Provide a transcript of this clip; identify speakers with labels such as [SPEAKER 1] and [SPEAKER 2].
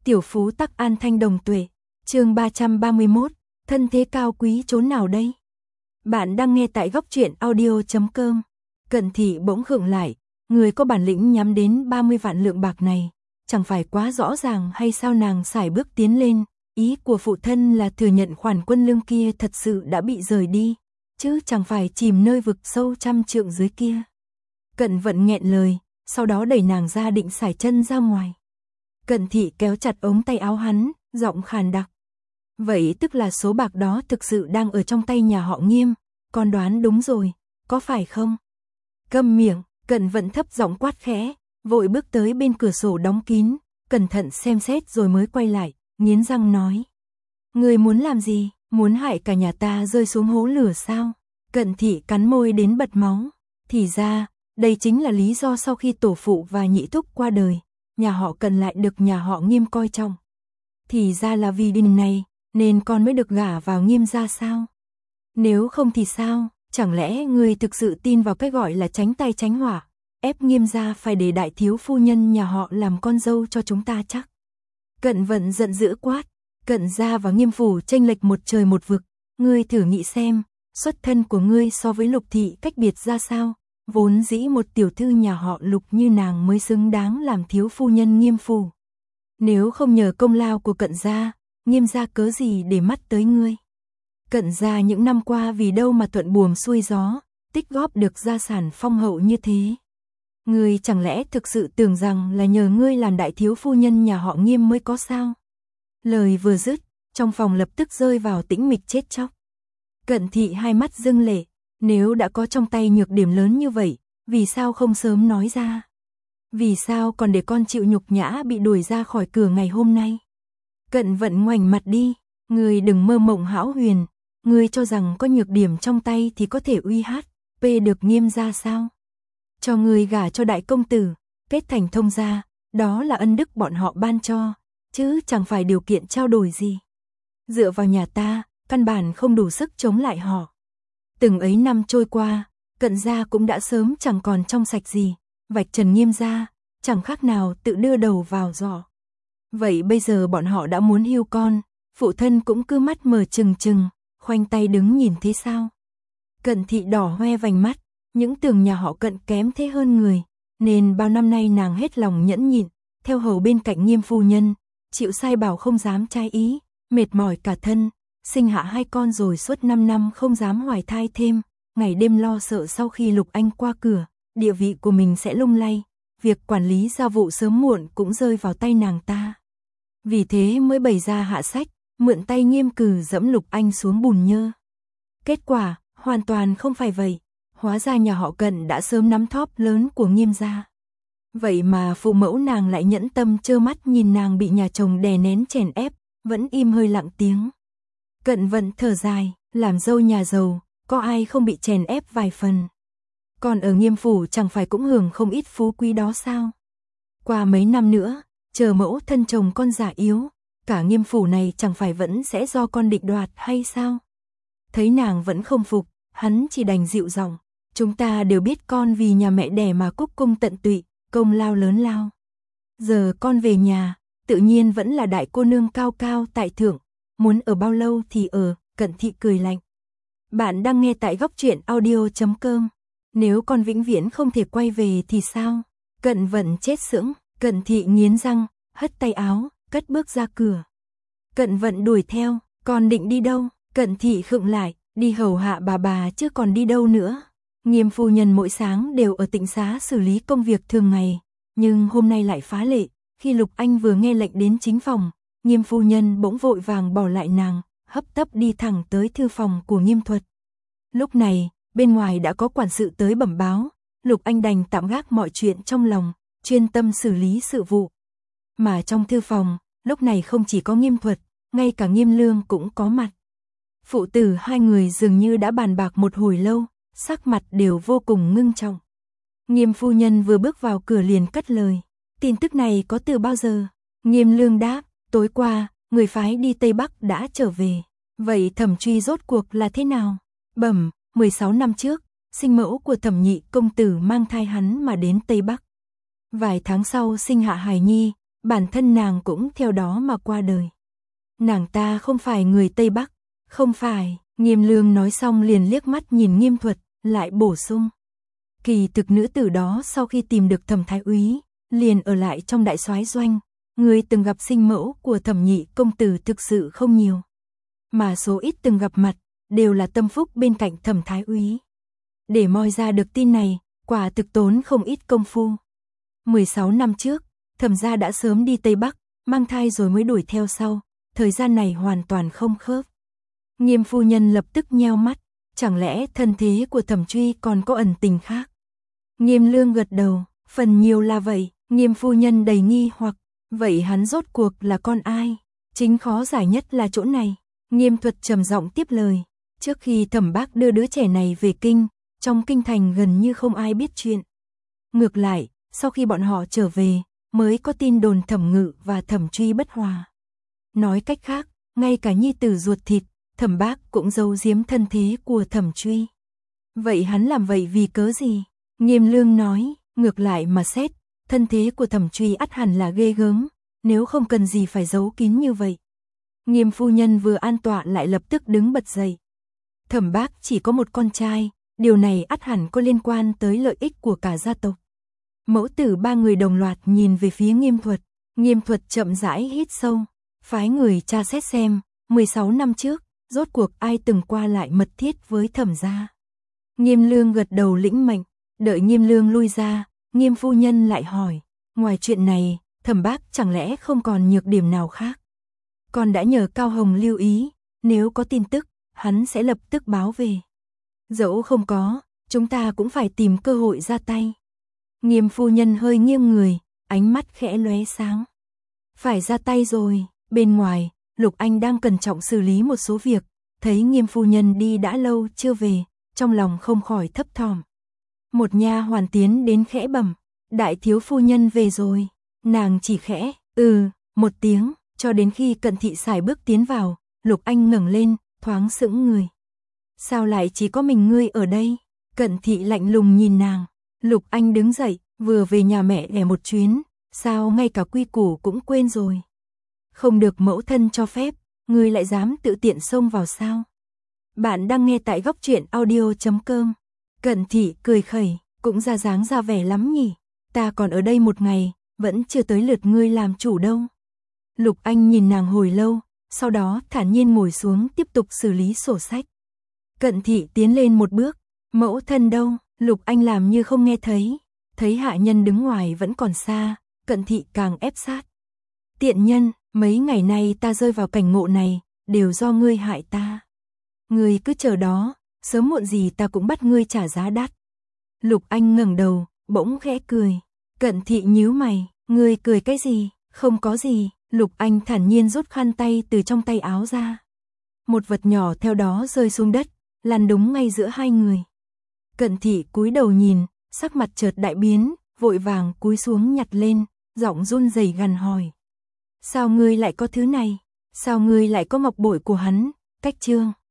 [SPEAKER 1] Tiểu phú tắc an thanh đồng tuệ. Chương 331, thân thế cao quý chốn nào đây? Bạn đang nghe tại góc truyện audio.com. Cận thị bỗng khựng lại, người có bản lĩnh nhắm đến 30 vạn lượng bạc này, chẳng phải quá rõ ràng hay sao? Nàng sải bước tiến lên, ý của phụ thân là thừa nhận khoản quân lương kia thật sự đã bị rời đi, chứ chẳng phải chìm nơi vực sâu trăm trượng dưới kia. Cận Vận nghẹn lời, sau đó đẩy nàng ra định sải chân ra ngoài. Cận thị kéo chặt ống tay áo hắn, giọng khàn đặc. Vậy tức là số bạc đó thực sự đang ở trong tay nhà họ Nghiêm, con đoán đúng rồi, có phải không? Câm miệng, Cận Vận thấp giọng quát khẽ, vội bước tới bên cửa sổ đóng kín, cẩn thận xem xét rồi mới quay lại, nghiến răng nói. Người muốn làm gì, muốn hại cả nhà ta rơi xuống hố lửa sao? Cận thị cắn môi đến bật máu, thì ra, đây chính là lý do sau khi tổ phụ và nhị thúc qua đời, nhà họ Cận lại được nhà họ Nghiêm coi trọng. Thì ra là vì điều này, nên con mới được gả vào Nghiêm gia sao? Nếu không thì sao, chẳng lẽ người thực sự tin vào cái gọi là tránh tai tránh họa, ép Nghiêm gia phải để đại thiếu phu nhân nhà họ làm con dâu cho chúng ta chắc? Cận Vận giận dữ quát, Cận gia và Nghiêm phủ chênh lệch một trời một vực, ngươi thử nghĩ xem, xuất thân của ngươi so với Lục thị cách biệt ra sao? Vốn dĩ một tiểu thư nhà họ Lục như nàng mới xứng đáng làm thiếu phu nhân Nghiêm phủ. Nếu không nhờ công lao của Cận gia, Nghiêm gia cớ gì để mắt tới ngươi? Cận gia những năm qua vì đâu mà thuận buồm xuôi gió, tích góp được gia sản phong hậu như thế. Ngươi chẳng lẽ thực sự tưởng rằng là nhờ ngươi làm đại thiếu phu nhân nhà họ Nghiêm mới có sao? Lời vừa dứt, trong phòng lập tức rơi vào tĩnh mịch chết chóc. Cận thị hai mắt rưng lệ, nếu đã có trong tay nhược điểm lớn như vậy, vì sao không sớm nói ra? Vì sao còn để con chịu nhục nhã bị đuổi ra khỏi cửa ngày hôm nay? Cận Vận ngoảnh mặt đi, ngươi đừng mơ mộng hão huyền, ngươi cho rằng có nhược điểm trong tay thì có thể uy hát, được Nghiêm gia sao? Cho ngươi gả cho đại công tử, kết thành thông gia, đó là ân đức bọn họ ban cho, chứ chẳng phải điều kiện trao đổi gì. Dựa vào nhà ta, căn bản không đủ sức chống lại họ. Từng ấy năm trôi qua, Cận gia cũng đã sớm chẳng còn trong sạch gì, vạch trần Nghiêm gia, chẳng khác nào tự đưa đầu vào giỏ. Vậy bây giờ bọn họ đã muốn hưu con, phụ thân cũng cứ mắt mở trừng trừng, khoanh tay đứng nhìn thế sao? Cận thị đỏ hoe vành mắt, những tưởng nhà họ Cận kém thế hơn người, nên bao năm nay nàng hết lòng nhẫn nhịn, theo hầu bên cạnh Nghiêm phu nhân, chịu sai bảo không dám trái ý, mệt mỏi cả thân, sinh hạ hai con rồi suốt 5 năm không dám hoài thai thêm, ngày đêm lo sợ sau khi Lục Anh qua cửa, địa vị của mình sẽ lung lay, việc quản lý gia vụ sớm muộn cũng rơi vào tay nàng ta. Vì thế mới bày ra hạ sách, mượn tay Nghiêm Cừ dẫm Lục Anh xuống bùn nhơ. Kết quả, hoàn toàn không phải vậy, hóa ra nhà họ Cận đã sớm nắm thóp lớn của Nghiêm gia. Vậy mà phụ mẫu nàng lại nhẫn tâm trơ mắt nhìn nàng bị nhà chồng đè nén chèn ép, vẫn im hơi lặng tiếng. Cận Vận thở dài, làm dâu nhà giàu, có ai không bị chèn ép vài phần. Còn ở Nghiêm phủ chẳng phải cũng hưởng không ít phú quý đó sao? Qua mấy năm nữa, chờ mẫu thân chồng con già yếu, cả Nghiêm phủ này chẳng phải vẫn sẽ do con định đoạt hay sao? Thấy nàng vẫn không phục, hắn chỉ đành dịu giọng, chúng ta đều biết con vì nhà mẹ đẻ mà cúc cung tận tụy, công lao lớn lao. Giờ con về nhà, tự nhiên vẫn là đại cô nương cao cao tại thượng, muốn ở bao lâu thì ở. Cận thị cười lạnh. Bạn đang nghe tại góc truyện audio.com. Nếu con vĩnh viễn không thể quay về thì sao? Cận Vận chết sững, Cận thị nghiến răng, hất tay áo, cất bước ra cửa. Cận Vận đuổi theo, con định đi đâu? Cận thị khựng lại, đi hầu hạ bà chứ còn đi đâu nữa? Nghiêm phu nhân mỗi sáng đều ở tịnh xá xử lý công việc thường ngày, nhưng hôm nay lại phá lệ, khi Lục Anh vừa nghe lệnh đến chính phòng, Nghiêm phu nhân bỗng vội vàng bỏ lại nàng, hấp tấp đi thẳng tới thư phòng của Nghiêm Thuật. Lúc này, bên ngoài đã có quản sự tới bẩm báo, Lục Anh đành tạm gác mọi chuyện trong lòng, chuyên tâm xử lý sự vụ. Mà trong thư phòng, lúc này không chỉ có Nghiêm Thuật, ngay cả Nghiêm Lương cũng có mặt. Phụ tử hai người dường như đã bàn bạc một hồi lâu, sắc mặt đều vô cùng ngưng trọng. Nghiêm phu nhân vừa bước vào cửa liền cất lời, tin tức này có từ bao giờ? Nghiêm Lương đáp, tối qua, người phái đi Tây Bắc đã trở về. Vậy Thẩm Truy rốt cuộc là thế nào? Bẩm, 16 năm trước, sinh mẫu của Thẩm Nhị công tử mang thai hắn mà đến Tây Bắc. Vài tháng sau sinh hạ hài nhi, bản thân nàng cũng theo đó mà qua đời. Nàng ta không phải người Tây Bắc, không phải, Nghiêm Lương nói xong liền liếc mắt nhìn Nghiêm Thuật, lại bổ sung. Kỳ thực nữ tử đó sau khi tìm được Thẩm Thái úy, liền ở lại trong đại soái doanh, người từng gặp sinh mẫu của Thẩm nhị công tử thực sự không nhiều. Mà số ít từng gặp mặt, đều là tâm phúc bên cạnh Thẩm Thái úy. Để moi ra được tin này, quả thực tốn không ít công phu. 16 năm trước, Thẩm gia đã sớm đi Tây Bắc, mang thai rồi mới đuổi theo sau, thời gian này hoàn toàn không khớp. Nghiêm phu nhân lập tức nheo mắt, chẳng lẽ thân thế của Thẩm Truy còn có ẩn tình khác? Nghiêm Lương gật đầu, phần nhiều là vậy. Nghiêm phu nhân đầy nghi hoặc, vậy hắn rốt cuộc là con ai? Chính khó giải nhất là chỗ này. Nghiêm Thuật trầm giọng tiếp lời, trước khi Thẩm bác đưa đứa trẻ này về kinh, trong kinh thành gần như không ai biết chuyện. Ngược lại, sau khi bọn họ trở về, mới có tin đồn Thẩm Ngự và Thẩm Truy bất hòa. Nói cách khác, ngay cả nhi tử ruột thịt, Thẩm bác cũng giấu giếm thân thế của Thẩm Truy. Vậy hắn làm vậy vì cớ gì? Nghiêm Lương nói, ngược lại mà xét, thân thế của Thẩm Truy ắt hẳn là ghê gớm, nếu không cần gì phải giấu kín như vậy. Nghiêm phu nhân vừa an tọa lại lập tức đứng bật dậy. Thẩm bác chỉ có một con trai, điều này ắt hẳn có liên quan tới lợi ích của cả gia tộc. Mẫu tử ba người đồng loạt nhìn về phía Nghiêm Thuật. Nghiêm Thuật chậm rãi hít sâu, phái người tra xét xem, 16 năm trước, rốt cuộc ai từng qua lại mật thiết với Thẩm gia. Nghiêm Lương gật đầu lĩnh mệnh, đợi Nghiêm Lương lui ra, Nghiêm phu nhân lại hỏi, ngoài chuyện này, Thẩm bác chẳng lẽ không còn nhược điểm nào khác? Con đã nhờ Cao Hồng lưu ý, nếu có tin tức, hắn sẽ lập tức báo về. Dẫu không có, chúng ta cũng phải tìm cơ hội ra tay. Nghiêm phu nhân hơi nghiêng người, ánh mắt khẽ lóe sáng. Phải ra tay rồi, bên ngoài, Lục Anh đang cẩn trọng xử lý một số việc, thấy Nghiêm phu nhân đi đã lâu chưa về, trong lòng không khỏi thấp thỏm. Một nha hoàn tiến đến khẽ bẩm, đại thiếu phu nhân về rồi. Nàng chỉ khẽ, một tiếng, cho đến khi Cận Thị sải bước tiến vào, Lục Anh ngẩng lên, thoáng sững người. Sao lại chỉ có mình ngươi ở đây? Cận Thị lạnh lùng nhìn nàng. Lục Anh đứng dậy, vừa về nhà mẹ đẻ một chuyến, sao ngay cả quy củ cũng quên rồi? Không được mẫu thân cho phép, ngươi lại dám tự tiện xông vào sao? Bạn đang nghe tại góc truyện audio.com. Cận Thị cười khẩy, cũng ra dáng ra vẻ lắm nhỉ, ta còn ở đây một ngày, vẫn chưa tới lượt ngươi làm chủ đâu. Lục Anh nhìn nàng hồi lâu, sau đó thản nhiên ngồi xuống tiếp tục xử lý sổ sách. Cận Thị tiến lên một bước, mẫu thân đâu? Lục Anh làm như không nghe thấy, thấy hạ nhân đứng ngoài vẫn còn xa, Cận Thị càng ép sát. Tiện nhân, mấy ngày nay ta rơi vào cảnh ngộ này, đều do ngươi hại ta. Ngươi cứ chờ đó, sớm muộn gì ta cũng bắt ngươi trả giá đắt. Lục Anh ngẩng đầu, bỗng khẽ cười. Cận Thị nhíu mày, ngươi cười cái gì? Không có gì. Lục Anh thản nhiên rút khăn tay từ trong tay áo ra. Một vật nhỏ theo đó rơi xuống đất, lăn đúng ngay giữa hai người. Cận Thị cúi đầu nhìn, sắc mặt chợt đại biến, vội vàng cúi xuống nhặt lên, giọng run rẩy gằn hỏi. Sao ngươi lại có thứ này? Sao ngươi lại có ngọc bội của hắn? Cách Trương.